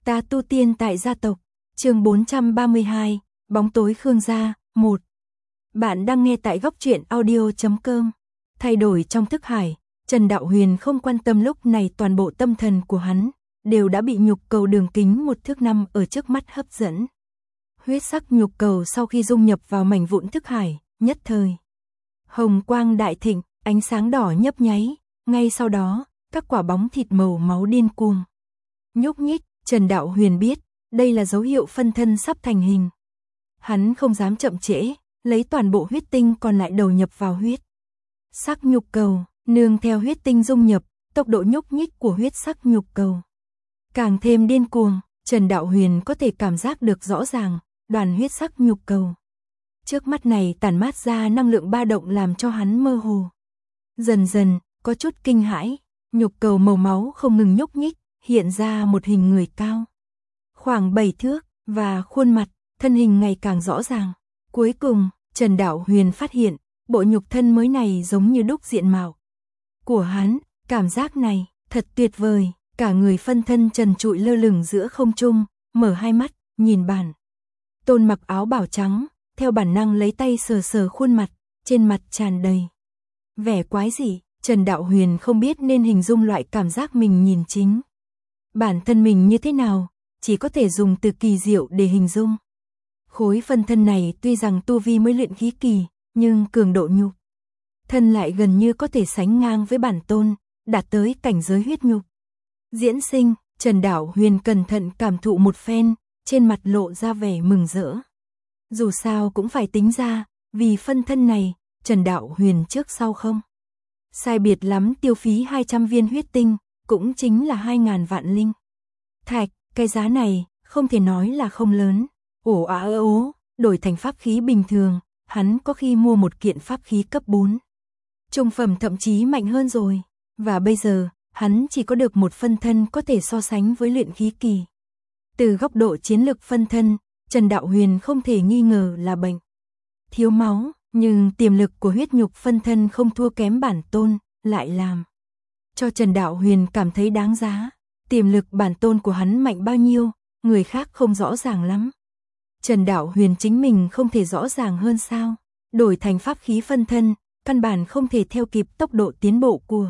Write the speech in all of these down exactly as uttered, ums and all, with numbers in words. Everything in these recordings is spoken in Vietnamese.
Ta tu tiên tại gia tộc, chương bốn trăm ba mươi hai, bóng tối Khương gia, một. Bạn đang nghe tại góc truyện audio chấm com. Thay đổi trong thức hải, Trần Đạo Huyền không quan tâm lúc này toàn bộ tâm thần của hắn, đều đã bị nhục cầu đường kính một thước năm ở trước mắt hấp dẫn. Huyết sắc nhục cầu sau khi dung nhập vào mảnh vụn thức hải, nhất thời. Hồng quang đại thịnh, ánh sáng đỏ nhấp nháy, ngay sau đó, các quả bóng thịt màu máu điên cuồng nhúc nhích. Trần Đạo Huyền biết, đây là dấu hiệu phân thân sắp thành hình. Hắn không dám chậm trễ, lấy toàn bộ huyết tinh còn lại đầu nhập vào huyết sắc nhục cầu, nương theo huyết tinh dung nhập, tốc độ nhúc nhích của huyết sắc nhục cầu càng thêm điên cuồng. Trần Đạo Huyền có thể cảm giác được rõ ràng, đoàn huyết sắc nhục cầu trước mắt này tản mát ra năng lượng ba động làm cho hắn mơ hồ. Dần dần, có chút kinh hãi, nhục cầu màu máu không ngừng nhúc nhích, hiện ra một hình người cao, khoảng bảy thước, và khuôn mặt, thân hình ngày càng rõ ràng. Cuối cùng, Trần Đạo Huyền phát hiện, bộ nhục thân mới này giống như đúc diện mạo của hắn, cảm giác này, thật tuyệt vời, cả người phân thân trần trụi lơ lửng giữa không trung, mở hai mắt, nhìn bản tôn mặc áo bào trắng, theo bản năng lấy tay sờ sờ khuôn mặt, trên mặt tràn đầy vẻ quái dị. Trần Đạo Huyền không biết nên hình dung loại cảm giác mình nhìn chính bản thân mình như thế nào, chỉ có thể dùng từ kỳ diệu để hình dung. Khối phân thân này tuy rằng tu vi mới luyện khí kỳ, nhưng cường độ nhục thân lại gần như có thể sánh ngang với bản tôn, đạt tới cảnh giới huyết nhục diễn sinh. Trần Đạo Huyền cẩn thận cảm thụ một phen, trên mặt lộ ra vẻ mừng rỡ. Dù sao cũng phải tính ra, vì phân thân này, Trần Đạo Huyền trước sau không sai biệt lắm tiêu phí hai trăm viên huyết tinh, cũng chính là hai ngàn vạn linh thạch. Cái giá này, không thể nói là không lớn. Ổ á ơ ố, đổi thành pháp khí bình thường, hắn có khi mua một kiện pháp khí cấp bốn. Trung phẩm thậm chí mạnh hơn rồi. Và bây giờ, hắn chỉ có được một phân thân có thể so sánh với luyện khí kỳ. Từ góc độ chiến lực phân thân, Trần Đạo Huyền không thể nghi ngờ là bệnh thiếu máu, nhưng tiềm lực của huyết nhục phân thân không thua kém bản tôn, lại làm cho Trần Đạo Huyền cảm thấy đáng giá. Tiềm lực bản tôn của hắn mạnh bao nhiêu, người khác không rõ ràng lắm. Trần Đạo Huyền chính mình không thể rõ ràng hơn sao? Đổi thành pháp khí phân thân, căn bản không thể theo kịp tốc độ tiến bộ của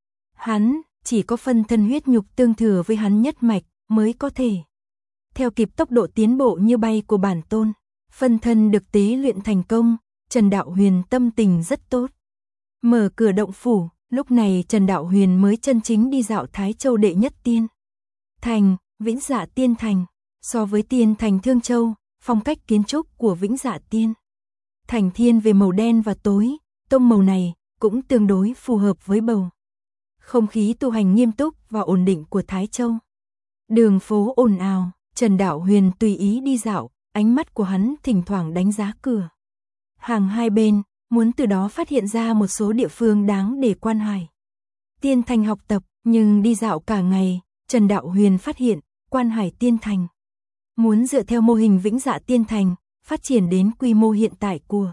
hắn, chỉ có phân thân huyết nhục tương thừa với hắn nhất mạch mới có thể theo kịp tốc độ tiến bộ như bay của bản tôn. Phân thân được tế luyện thành công, Trần Đạo Huyền tâm tình rất tốt. Mở cửa động phủ, lúc này Trần Đạo Huyền mới chân chính đi dạo Thái Châu đệ nhất tiên thành, Vĩnh Dạ Tiên Thành. So với tiên thành Thương Châu, phong cách kiến trúc của Vĩnh Dạ Tiên thành thiên về màu đen và tối, tông màu này cũng tương đối phù hợp với bầu không khí tu hành nghiêm túc và ổn định của Thái Châu. Đường phố ồn ào, Trần Đạo Huyền tùy ý đi dạo, ánh mắt của hắn thỉnh thoảng đánh giá cửa hàng hai bên, muốn từ đó phát hiện ra một số địa phương đáng để quan hải Tiên Thành học tập. Nhưng đi dạo cả ngày, Trần Đạo Huyền phát hiện, Quan Hải Tiên Thành muốn dựa theo mô hình Vĩnh Dạ Tiên Thành, phát triển đến quy mô hiện tại của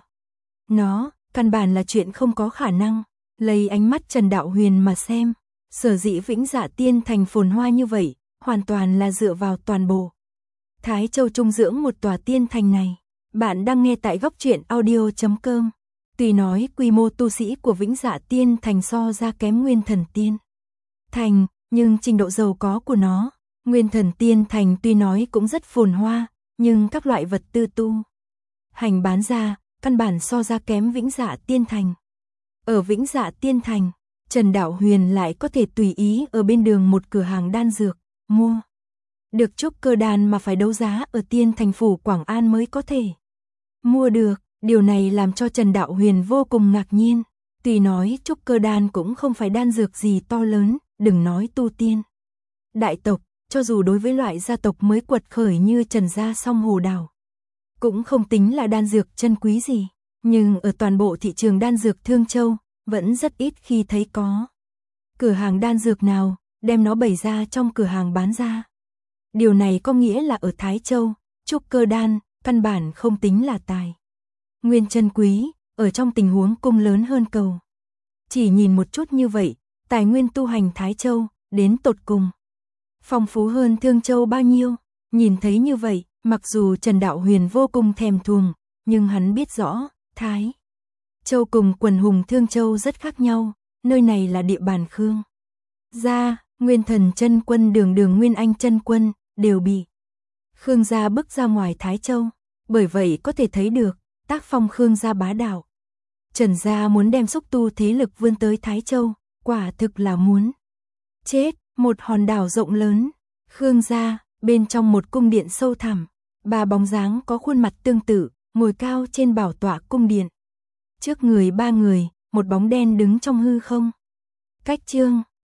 nó, căn bản là chuyện không có khả năng. Lấy ánh mắt Trần Đạo Huyền mà xem, sở dĩ Vĩnh Dạ Tiên Thành phồn hoa như vậy, hoàn toàn là dựa vào toàn bộ Thái Châu trung dưỡng một tòa tiên thành này. Bạn đang nghe tại góc truyện audio chấm com. Tuy nói quy mô tu sĩ của Vĩnh Dạ Tiên Thành so ra kém Nguyên Thần Tiên Thành, nhưng trình độ giàu có của nó, Nguyên Thần Tiên Thành tuy nói cũng rất phồn hoa, nhưng các loại vật tư tu hành bán ra, căn bản so ra kém Vĩnh Dạ Tiên Thành. Ở Vĩnh Dạ Tiên Thành, Trần Đạo Huyền lại có thể tùy ý ở bên đường một cửa hàng đan dược, mua được trúc cơ đan mà phải đấu giá ở Tiên Thành phủ Quảng An mới có thể mua được. Điều này làm cho Trần Đạo Huyền vô cùng ngạc nhiên. Tuy nói trúc cơ đan cũng không phải đan dược gì to lớn, đừng nói tu tiên đại tộc, cho dù đối với loại gia tộc mới quật khởi như Trần gia Song Hồ Đào, cũng không tính là đan dược chân quý gì. Nhưng ở toàn bộ thị trường đan dược Thương Châu, vẫn rất ít khi thấy có cửa hàng đan dược nào đem nó bày ra trong cửa hàng bán ra. Điều này có nghĩa là ở Thái Châu, trúc cơ đan căn bản không tính là tài nguyên chân quý, ở trong tình huống cung lớn hơn cầu. Chỉ nhìn một chút như vậy, tài nguyên tu hành Thái Châu đến tột cùng phong phú hơn Thương Châu bao nhiêu. Nhìn thấy như vậy, mặc dù Trần Đạo Huyền vô cùng thèm thuồng, nhưng hắn biết rõ, Thái Châu cùng quần hùng Thương Châu rất khác nhau, nơi này là địa bàn Khương gia, Nguyên Thần chân quân đường đường Nguyên Anh chân quân, đều bị Khương gia bức ra ngoài Thái Châu, bởi vậy có thể thấy được, tác phong Khương gia bá đạo. Trần gia muốn đem xúc tu thế lực vươn tới Thái Châu, quả thực là muốn chết. Một hòn đảo rộng lớn, Khương gia, bên trong một cung điện sâu thẳm, ba bóng dáng có khuôn mặt tương tự, ngồi cao trên bảo tọa cung điện. Trước người ba người, một bóng đen đứng trong hư không. Cách chương